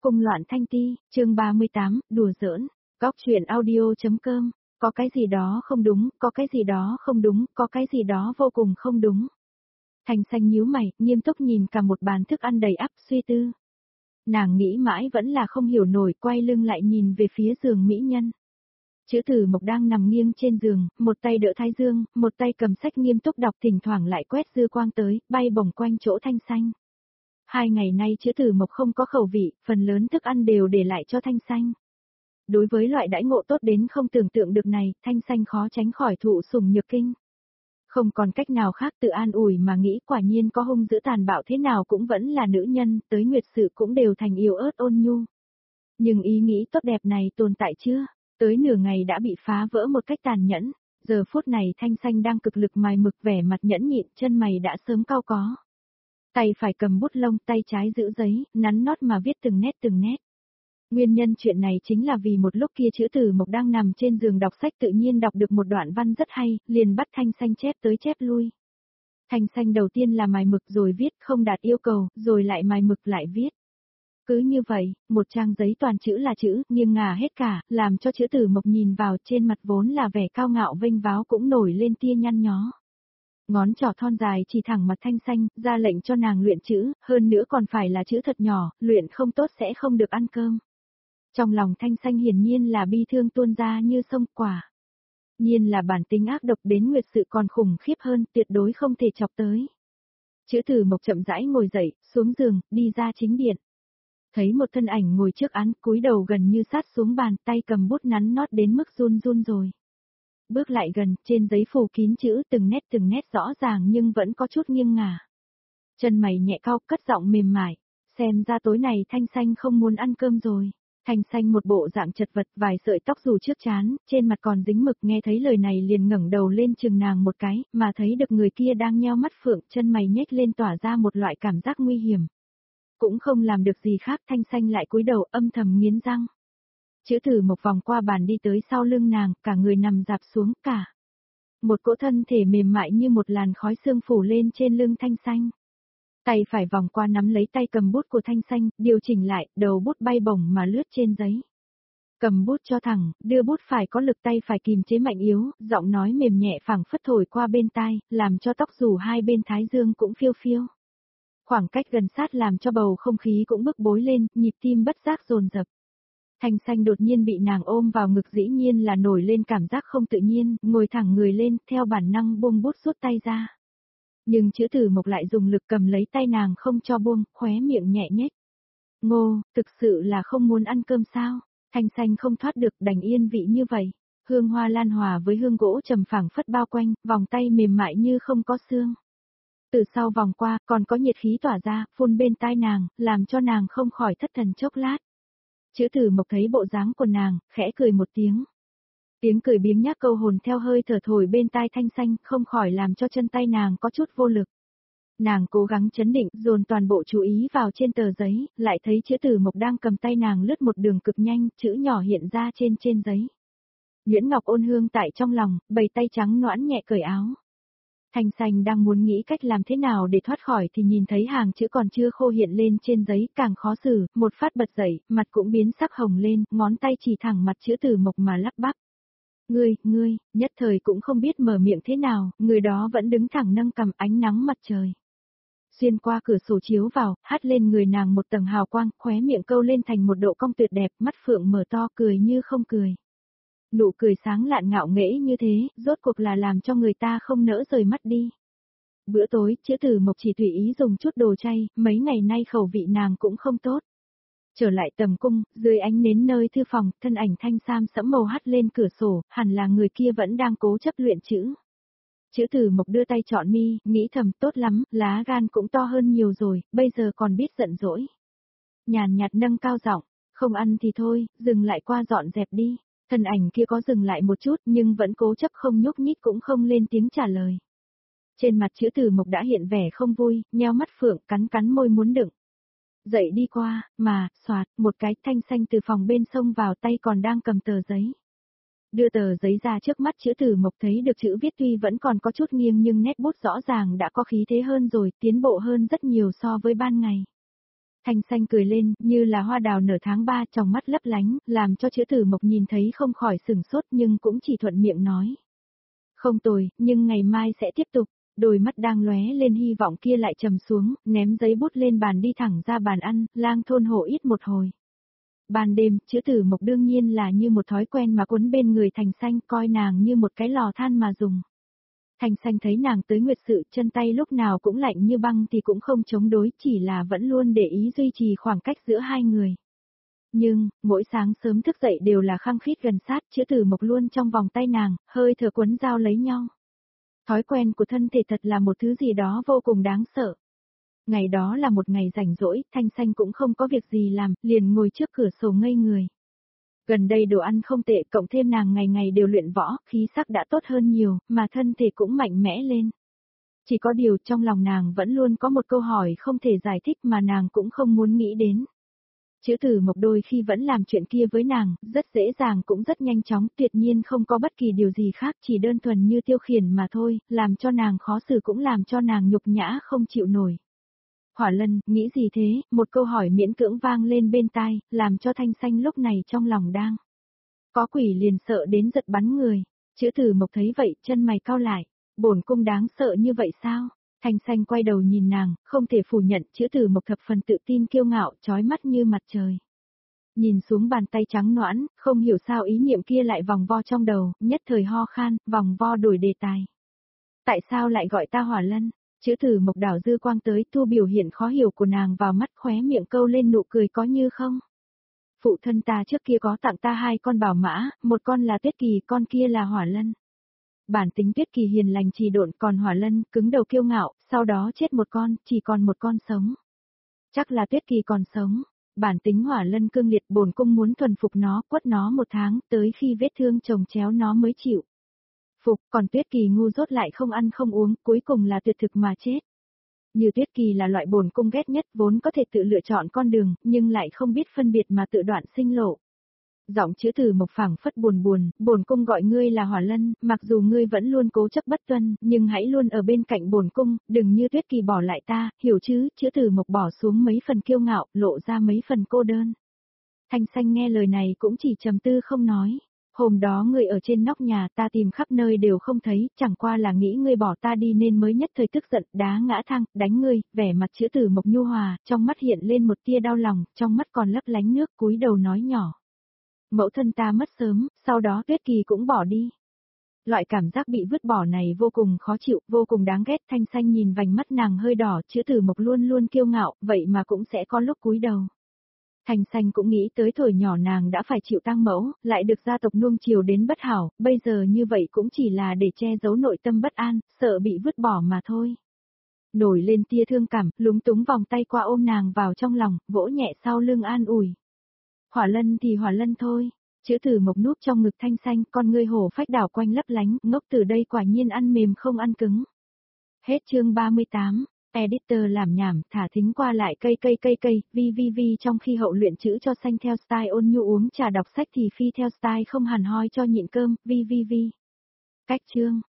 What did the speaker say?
Cung loạn thanh ti, chương 38, đùa giỡn, góc truyện audio.com, có cái gì đó không đúng, có cái gì đó không đúng, có cái gì đó vô cùng không đúng. Thanh xanh nhíu mày, nghiêm túc nhìn cả một bàn thức ăn đầy ắp suy tư. Nàng nghĩ mãi vẫn là không hiểu nổi, quay lưng lại nhìn về phía giường mỹ nhân. Chữ Tử Mộc đang nằm nghiêng trên giường, một tay đỡ thái dương, một tay cầm sách nghiêm túc đọc, thỉnh thoảng lại quét dư quang tới, bay bổng quanh chỗ Thanh xanh. 2 ngày nay Chữ Tử Mộc không có khẩu vị, phần lớn thức ăn đều để lại cho Thanh xanh. Đối với loại đãi ngộ tốt đến không tưởng tượng được này, Thanh xanh khó tránh khỏi thụ sủng nhược kinh. Không còn cách nào khác, tự an ủi mà nghĩ, quả nhiên có hung dữ tàn bạo thế nào cũng vẫn là nữ nhân, tới nguyệt sự cũng đều thành yếu ớt ôn nhu. Nhưng ý nghĩ tốt đẹp này tồn tại chưa? Tới nửa ngày đã bị phá vỡ một cách tàn nhẫn. Giờ phút này Thanh xanh đang cực lực mài mực, vẻ mặt nhẫn nhịn, chân mày đã sớm cau có. Tay phải cầm bút lông, tay trái giữ giấy, nắn nót mà viết từng nét từng nét. Nguyên nhân chuyện này chính là vì một lúc kia Chữ Tử Mộc đang nằm trên giường đọc sách tự nhiên đọc được một đoạn văn rất hay, liền bắt Thanh xanh chép tới chép lui. Thanh xanh đầu tiên là mài mực rồi viết, không đạt yêu cầu, rồi lại mài mực lại viết. Cứ như vậy, một trang giấy toàn chữ là chữ, nghiêng ngả hết cả, làm cho Chữ Tử Mộc nhìn vào trên mặt vốn là vẻ cao ngạo vênh váo cũng nổi lên tia nhăn nhó. Ngón trỏ thon dài chỉ thẳng mặt Thanh xanh, ra lệnh cho nàng luyện chữ, hơn nữa còn phải là chữ thật nhỏ, luyện không tốt sẽ không được ăn cơm. Trong lòng Thanh xanh hiển nhiên là bi thương tuôn ra như sông quả. Nhiên là bản tính ác độc đến nguyệt sự còn khủng khiếp hơn, tuyệt đối không thể chọc tới. Chữ Tử Mộc chậm rãi ngồi dậy, xuống giường, đi ra chính điện. Thấy một thân ảnh ngồi trước án, cúi đầu gần như sát xuống bàn, tay cầm bút nắn nót đến mức run run rồi. Bước lại gần, trên giấy phủ kín chữ từng nét rõ ràng nhưng vẫn có chút nghiêng ngả. Chân mày nhẹ cau, cất giọng mềm mại, xem ra tối này Thanh xanh không muốn ăn cơm rồi. Thanh xanh một bộ dạng chật vật, vài sợi tóc rủ trước trán, trên mặt còn dính mực, nghe thấy lời này liền ngẩng đầu lên chừng nàng một cái, mà thấy được người kia đang nheo mắt phượng, chân mày nhếch lên tỏa ra một loại cảm giác nguy hiểm. Cũng không làm được gì khác, Thanh xanh lại cúi đầu âm thầm nghiến răng. Chữ Tử Mộc vòng qua bàn đi tới sau lưng nàng, cả người nằm dạp xuống cả. Một cỗ thân thể mềm mại như một làn khói sương phủ lên trên lưng Thanh xanh. Tay phải vòng qua nắm lấy tay cầm bút của Thanh xanh, điều chỉnh lại, đầu bút bay bổng mà lướt trên giấy. Cầm bút cho thẳng, đưa bút phải có lực, tay phải kìm chế mạnh yếu, giọng nói mềm nhẹ phảng phất thổi qua bên tai, làm cho tóc rủ hai bên thái dương cũng phiêu phiêu. Khoảng cách gần sát làm cho bầu không khí cũng bức bối lên, nhịp tim bất giác dồn dập. Thanh xanh đột nhiên bị nàng ôm vào ngực, dĩ nhiên là nổi lên cảm giác không tự nhiên, ngồi thẳng người lên, theo bản năng buông bút rút tay ra. Nhưng Chữ Tử Mộc lại dùng lực cầm lấy tay nàng không cho buông, khóe miệng nhẹ nhếch. Ngô, thực sự là không muốn ăn cơm sao? Thanh xanh không thoát được, đành yên vị như vậy. Hương hoa lan hòa với hương gỗ trầm phảng phất bao quanh, vòng tay mềm mại như không có xương. Từ sau vòng qua, còn có nhiệt khí tỏa ra, phun bên tai nàng, làm cho nàng không khỏi thất thần chốc lát. Chữ Tử Mộc thấy bộ dáng của nàng, khẽ cười một tiếng. Tiếng cười biếng nhác câu hồn theo hơi thở thổi bên tai Thanh xanh, không khỏi làm cho chân tay nàng có chút vô lực. Nàng cố gắng trấn định, dồn toàn bộ chú ý vào trên tờ giấy, lại thấy Chữ Tử Mộc đang cầm tay nàng lướt một đường cực nhanh, chữ nhỏ hiện ra trên giấy. Nhuyễn ngọc ôn hương tại trong lòng, bầy tay trắng nõn nhẹ cởi áo. Thanh xanh đang muốn nghĩ cách làm thế nào để thoát khỏi thì nhìn thấy hàng chữ còn chưa khô hiện lên trên giấy, càng khó xử, một phát bật dậy, mặt cũng biến sắc hồng lên, ngón tay chỉ thẳng mặt Chữ Tử Mộc mà lắp bắp. Ngươi, nhất thời cũng không biết mở miệng thế nào, người đó vẫn đứng thẳng nâng cằm, ánh nắng mặt trời. Xuyên qua cửa sổ chiếu vào, hắt lên người nàng một tầng hào quang, khóe miệng câu lên thành một độ cong tuyệt đẹp, mắt phượng mở to cười như không cười. Nụ cười sáng lạn ngạo nghễ như thế, rốt cuộc là làm cho người ta không nỡ rời mắt đi. Bữa tối, Chữ Tử Mộc chỉ tùy ý dùng chút đồ chay, mấy ngày nay khẩu vị nàng cũng không tốt. Trở lại tầm cung, dưới ánh nến nơi thư phòng, thân ảnh thanh sam sẫm màu hắt lên cửa sổ, hẳn là người kia vẫn đang cố chấp luyện chữ. Chữ Tử Mộc đưa tay chọn mi, nghĩ thầm tốt lắm, lá gan cũng to hơn nhiều rồi, bây giờ còn biết giận dỗi. Nhàn nhạt nâng cao giọng, không ăn thì thôi, dừng lại qua dọn dẹp đi. Thân ảnh kia có dừng lại một chút nhưng vẫn cố chấp không nhúc nhích cũng không lên tiếng trả lời. Trên mặt Chữ Tử Mộc đã hiện vẻ không vui, nheo mắt phượng, cắn môi muốn đựng. Dậy đi qua, mà, xoạt, một cái Thanh xanh từ phòng bên xông vào, tay còn đang cầm tờ giấy. Đưa tờ giấy ra trước mắt Chữ Tử Mộc thấy được chữ viết tuy vẫn còn có chút nghiêng nhưng nét bút rõ ràng đã có khí thế hơn rồi, tiến bộ hơn rất nhiều so với ban ngày. Thanh Xanh cười lên, như là hoa đào nở tháng 3, trong mắt lấp lánh, làm cho Chữ Tử Mộc nhìn thấy không khỏi sửng sốt nhưng cũng chỉ thuận miệng nói. Không tồi, nhưng ngày mai sẽ tiếp tục. Đôi mắt đang lóe lên hy vọng kia lại trầm xuống, ném giấy bút lên bàn đi thẳng ra bàn ăn, lang thôn hộ ít một hồi. Ban đêm, Chữ Tử Mộc đương nhiên là như một thói quen mà quấn bên người Thành Xanh, coi nàng như một cái lò than mà dùng. Thành Xanh thấy nàng tới nguyệt sự, chân tay lúc nào cũng lạnh như băng thì cũng không chống đối, chỉ là vẫn luôn để ý duy trì khoảng cách giữa hai người. Nhưng, mỗi sáng sớm thức dậy đều là khăng khít gần sát, Chữ Tử Mộc luôn trong vòng tay nàng, hơi thở quấn dao lấy nhau. Thói quen của thân thể thật là một thứ gì đó vô cùng đáng sợ. Ngày đó là một ngày rảnh rỗi, Thanh Xanh cũng không có việc gì làm, liền ngồi trước cửa sổ ngây người. Gần đây đồ ăn không tệ, cộng thêm nàng ngày ngày đều luyện võ, khí sắc đã tốt hơn nhiều, mà thân thể cũng mạnh mẽ lên. Chỉ có điều trong lòng nàng vẫn luôn có một câu hỏi không thể giải thích mà nàng cũng không muốn nghĩ đến. Chữ Tử Mộc đôi khi vẫn làm chuyện kia với nàng, rất dễ dàng cũng rất nhanh chóng, tuyệt nhiên không có bất kỳ điều gì khác, chỉ đơn thuần như tiêu khiển mà thôi, làm cho nàng khó xử cũng làm cho nàng nhục nhã không chịu nổi. Hỏa Lân, nghĩ gì thế? Một câu hỏi miễn cưỡng vang lên bên tai, làm cho Thanh Xanh lúc này trong lòng đang có quỷ liền sợ đến giật bắn người. Chữ Tử Mộc thấy vậy, chân mày cau lại. Bổn cung đáng sợ như vậy sao? Thanh Xanh quay đầu nhìn nàng, không thể phủ nhận, Chữ Tử Mộc thập phần tự tin kiêu ngạo, chói mắt như mặt trời. Nhìn xuống bàn tay trắng nõn, không hiểu sao ý niệm kia lại vòng vo trong đầu, nhất thời ho khan, vòng vo đổi đề tài. Tại sao lại gọi ta Hỏa Lân? Chữ Tử Mộc đảo dư quang tới, thu biểu hiện khó hiểu của nàng vào mắt, khóe miệng câu lên nụ cười có như không. Phụ thân ta trước kia có tặng ta 2 con bảo mã, một con là Tuyết Kỳ, con kia là Hỏa Lân. Bản tính Tuyết Kỳ hiền lành trì độn, còn Hỏa Lân cứng đầu kiêu ngạo, sau đó chết một con, chỉ còn một con sống. Chắc là Tuyết Kỳ còn sống. Bản tính Hỏa Lân cương liệt, bổn cung muốn thuần phục nó, quất nó 1 tháng, tới khi vết thương chồng chéo nó mới chịu phục, còn Tuyết Kỳ ngu dốt lại không ăn không uống, cuối cùng là tuyệt thực mà chết. Như Tuyết Kỳ là loại bổn cung ghét nhất, vốn có thể tự lựa chọn con đường, nhưng lại không biết phân biệt mà tự đoạn sinh lộ. Giọng Chữ Tử Mộc phảng phất buồn buồn, bổn cung gọi ngươi là Hỏa Lân, mặc dù ngươi vẫn luôn cố chấp bất tuân, nhưng hãy luôn ở bên cạnh bổn cung, đừng như Tuyết Kỳ bỏ lại ta, hiểu chứ? Chữ Tử Mộc bỏ xuống mấy phần kiêu ngạo, lộ ra mấy phần cô đơn. Thanh Xanh nghe lời này cũng chỉ trầm tư không nói. Hôm đó ngươi ở trên nóc nhà, ta tìm khắp nơi đều không thấy, chẳng qua là nghĩ ngươi bỏ ta đi nên mới nhất thời tức giận, đá ngã thang, đánh ngươi. Vẻ mặt Chữ Tử Mộc nhu hòa, trong mắt hiện lên một tia đau lòng, trong mắt còn lấp lánh nước, cúi đầu nói nhỏ. Mẫu thân ta mất sớm, sau đó Tuyết Kỳ cũng bỏ đi. Loại cảm giác bị vứt bỏ này vô cùng khó chịu, vô cùng đáng ghét. Thanh Xanh nhìn vành mắt nàng hơi đỏ, Chữ Tử Mộc luôn luôn kiêu ngạo, vậy mà cũng sẽ có lúc cúi đầu. Thanh Xanh cũng nghĩ tới thời nhỏ nàng đã phải chịu tang mẫu, lại được gia tộc nuông chiều đến bất hảo, bây giờ như vậy cũng chỉ là để che giấu nội tâm bất an, sợ bị vứt bỏ mà thôi. Nổi lên tia thương cảm, lúng túng vòng tay qua ôm nàng vào trong lòng, vỗ nhẹ sau lưng an ủi. Hỏa Lân thì Hỏa Lân thôi. Chữ Tử Mộc núp trong ngực Thanh Xanh, con ngươi hổ phách đảo quanh lấp lánh, ngốc từ đây quả nhiên ăn mềm không ăn cứng. Hết chương 38. Editor làm nhảm, thả thính qua lại cây, vi trong khi hậu luyện chữ cho xanh theo style ôn nhu uống trà đọc sách thì phi theo style không hẳn hoi cho nhịn cơm, vi. Cách chương.